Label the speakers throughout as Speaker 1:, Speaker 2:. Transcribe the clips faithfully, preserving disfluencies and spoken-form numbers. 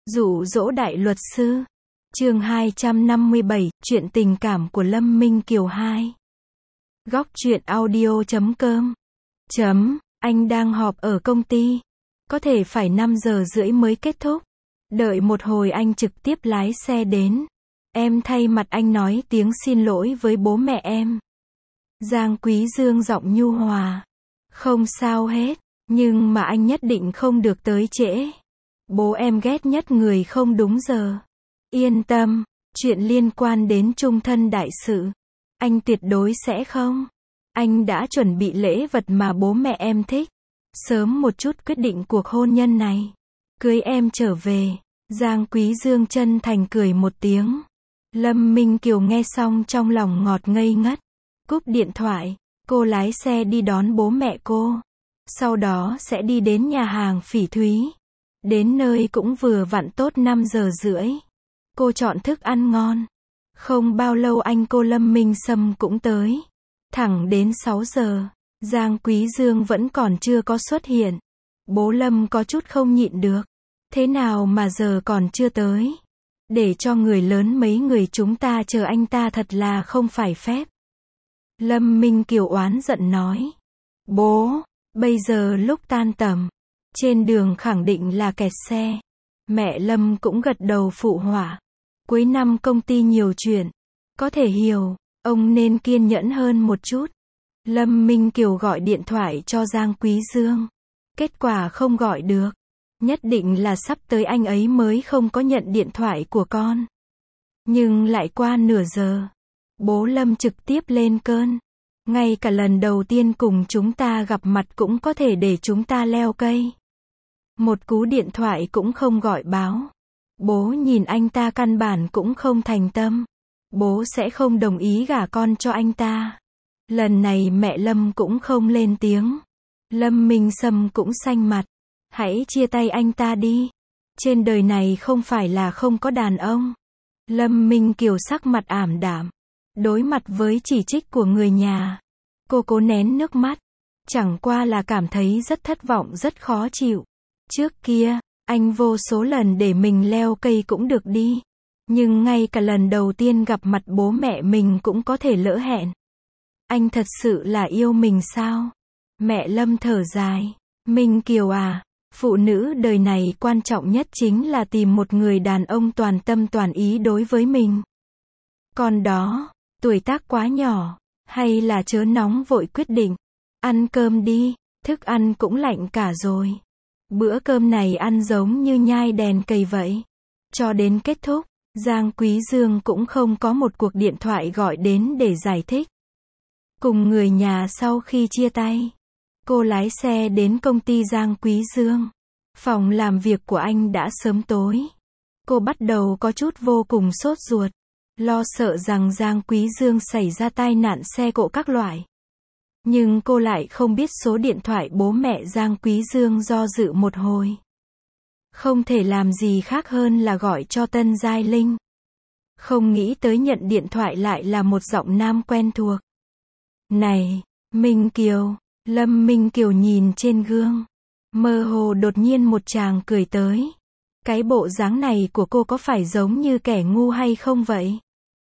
Speaker 1: Dụ dỗ đại luật sư. Chương hai trăm năm mươi bảy, chuyện tình cảm của Lâm Minh Kiều hai. Góc truyện audio chấm com. Chấm, anh đang họp ở công ty. Có thể phải năm giờ rưỡi mới kết thúc. Đợi một hồi anh trực tiếp lái xe đến. Em thay mặt anh nói tiếng xin lỗi với bố mẹ em. Giang Quý Dương giọng nhu hòa. Không sao hết, nhưng mà anh nhất định không được tới trễ. Bố em ghét nhất người không đúng giờ. Yên tâm, chuyện liên quan đến chung thân đại sự, anh tuyệt đối sẽ không. Anh đã chuẩn bị lễ vật mà bố mẹ em thích. Sớm một chút quyết định cuộc hôn nhân này. Cưới em trở về. Giang Quý Dương chân thành cười một tiếng. Lâm Minh Kiều nghe xong trong lòng ngọt ngây ngất. Cúp điện thoại, cô lái xe đi đón bố mẹ cô. Sau đó sẽ đi đến nhà hàng Phỉ Thúy. Đến nơi cũng vừa vặn tốt năm giờ rưỡi. Cô chọn thức ăn ngon. Không bao lâu anh cô Lâm Minh Sâm cũng tới. Thẳng đến sáu giờ, Giang Quý Dương vẫn còn chưa có xuất hiện. Bố Lâm có chút không nhịn được. Thế nào mà giờ còn chưa tới? Để cho người lớn mấy người chúng ta chờ anh ta thật là không phải phép. Lâm Minh Kiều oán giận nói. Bố, bây giờ lúc tan tầm, trên đường khẳng định là kẹt xe. Mẹ Lâm cũng gật đầu phụ họa. Cuối năm công ty nhiều chuyện. Có thể hiểu, ông nên kiên nhẫn hơn một chút. Lâm Minh Kiều gọi điện thoại cho Giang Quý Dương. Kết quả không gọi được. Nhất định là sắp tới anh ấy mới không có nhận điện thoại của con. Nhưng lại qua nửa giờ. Bố Lâm trực tiếp lên cơn. Ngay cả lần đầu tiên cùng chúng ta gặp mặt cũng có thể để chúng ta leo cây. Một cú điện thoại cũng không gọi báo. Bố nhìn anh ta căn bản cũng không thành tâm. Bố sẽ không đồng ý gả con cho anh ta. Lần này mẹ Lâm cũng không lên tiếng. Lâm Minh Sâm cũng xanh mặt. Hãy chia tay anh ta đi. Trên đời này không phải là không có đàn ông. Lâm Minh Kiều sắc mặt ảm đạm. Đối mặt với chỉ trích của người nhà, cô cố nén nước mắt. Chẳng qua là cảm thấy rất thất vọng, rất khó chịu. Trước kia, anh vô số lần để mình leo cây cũng được đi. Nhưng ngay cả lần đầu tiên gặp mặt bố mẹ mình cũng có thể lỡ hẹn. Anh thật sự là yêu mình sao? Mẹ Lâm thở dài. Minh Kiều à, phụ nữ đời này quan trọng nhất chính là tìm một người đàn ông toàn tâm toàn ý đối với mình. Còn đó, tuổi tác quá nhỏ, hay là chớ nóng vội quyết định. Ăn cơm đi, thức ăn cũng lạnh cả rồi. Bữa cơm này ăn giống như nhai đèn cầy vậy. Cho đến kết thúc, Giang Quý Dương cũng không có một cuộc điện thoại gọi đến để giải thích. Cùng người nhà sau khi chia tay, cô lái xe đến công ty Giang Quý Dương. Phòng làm việc của anh đã sớm tối. Cô bắt đầu có chút vô cùng sốt ruột. Lo sợ rằng Giang Quý Dương xảy ra tai nạn xe cộ các loại. Nhưng cô lại không biết số điện thoại bố mẹ Giang Quý Dương, do dự một hồi. Không thể làm gì khác hơn là gọi cho Tân Giai Linh. Không nghĩ tới nhận điện thoại lại là một giọng nam quen thuộc. Này, Minh Kiều. Lâm Minh Kiều nhìn trên gương. Mơ hồ đột nhiên một chàng cười tới. Cái bộ dáng này của cô có phải giống như kẻ ngu hay không vậy?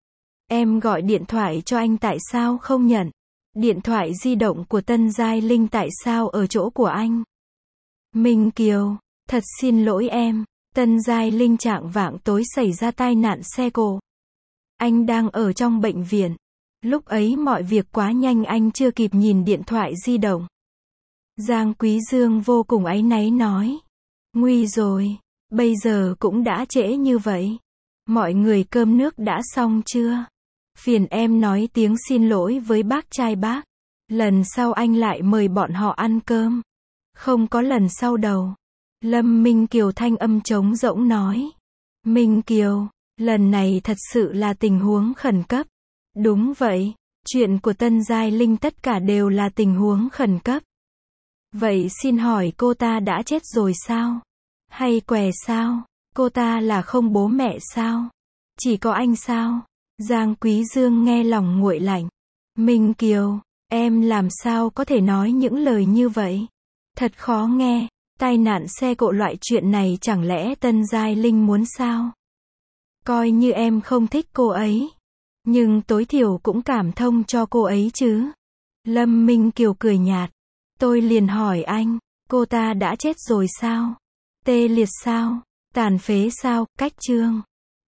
Speaker 1: Em gọi điện thoại cho anh tại sao không nhận? Điện thoại di động của Tân Giai Linh tại sao ở chỗ của anh? Minh Kiều, thật xin lỗi em. Tân Giai Linh trạng vạng tối xảy ra tai nạn xe cộ. Anh đang ở trong bệnh viện. Lúc ấy mọi việc quá nhanh, anh chưa kịp nhìn điện thoại di động. Giang Quý Dương vô cùng áy náy nói. Nguy rồi, bây giờ cũng đã trễ như vậy. Mọi người cơm nước đã xong chưa? Phiền em nói tiếng xin lỗi với bác trai bác. Lần sau anh lại mời bọn họ ăn cơm. Không có lần sau đâu. Lâm Minh Kiều thanh âm trống rỗng nói. Minh Kiều, lần này thật sự là tình huống khẩn cấp. Đúng vậy, chuyện của Tân Giai Linh tất cả đều là tình huống khẩn cấp. Vậy xin hỏi cô ta đã chết rồi sao? Hay què sao? Cô ta là không bố mẹ sao? Chỉ có anh sao? Giang Quý Dương nghe lòng nguội lạnh. Minh Kiều, em làm sao có thể nói những lời như vậy? Thật khó nghe. Tai nạn xe cộ loại chuyện này chẳng lẽ Tân Giai Linh muốn sao? Coi như em không thích cô ấy, nhưng tối thiểu cũng cảm thông cho cô ấy chứ. Lâm Minh Kiều cười nhạt. Tôi liền hỏi anh, cô ta đã chết rồi sao? Tê liệt sao? Tàn phế sao? Cách chương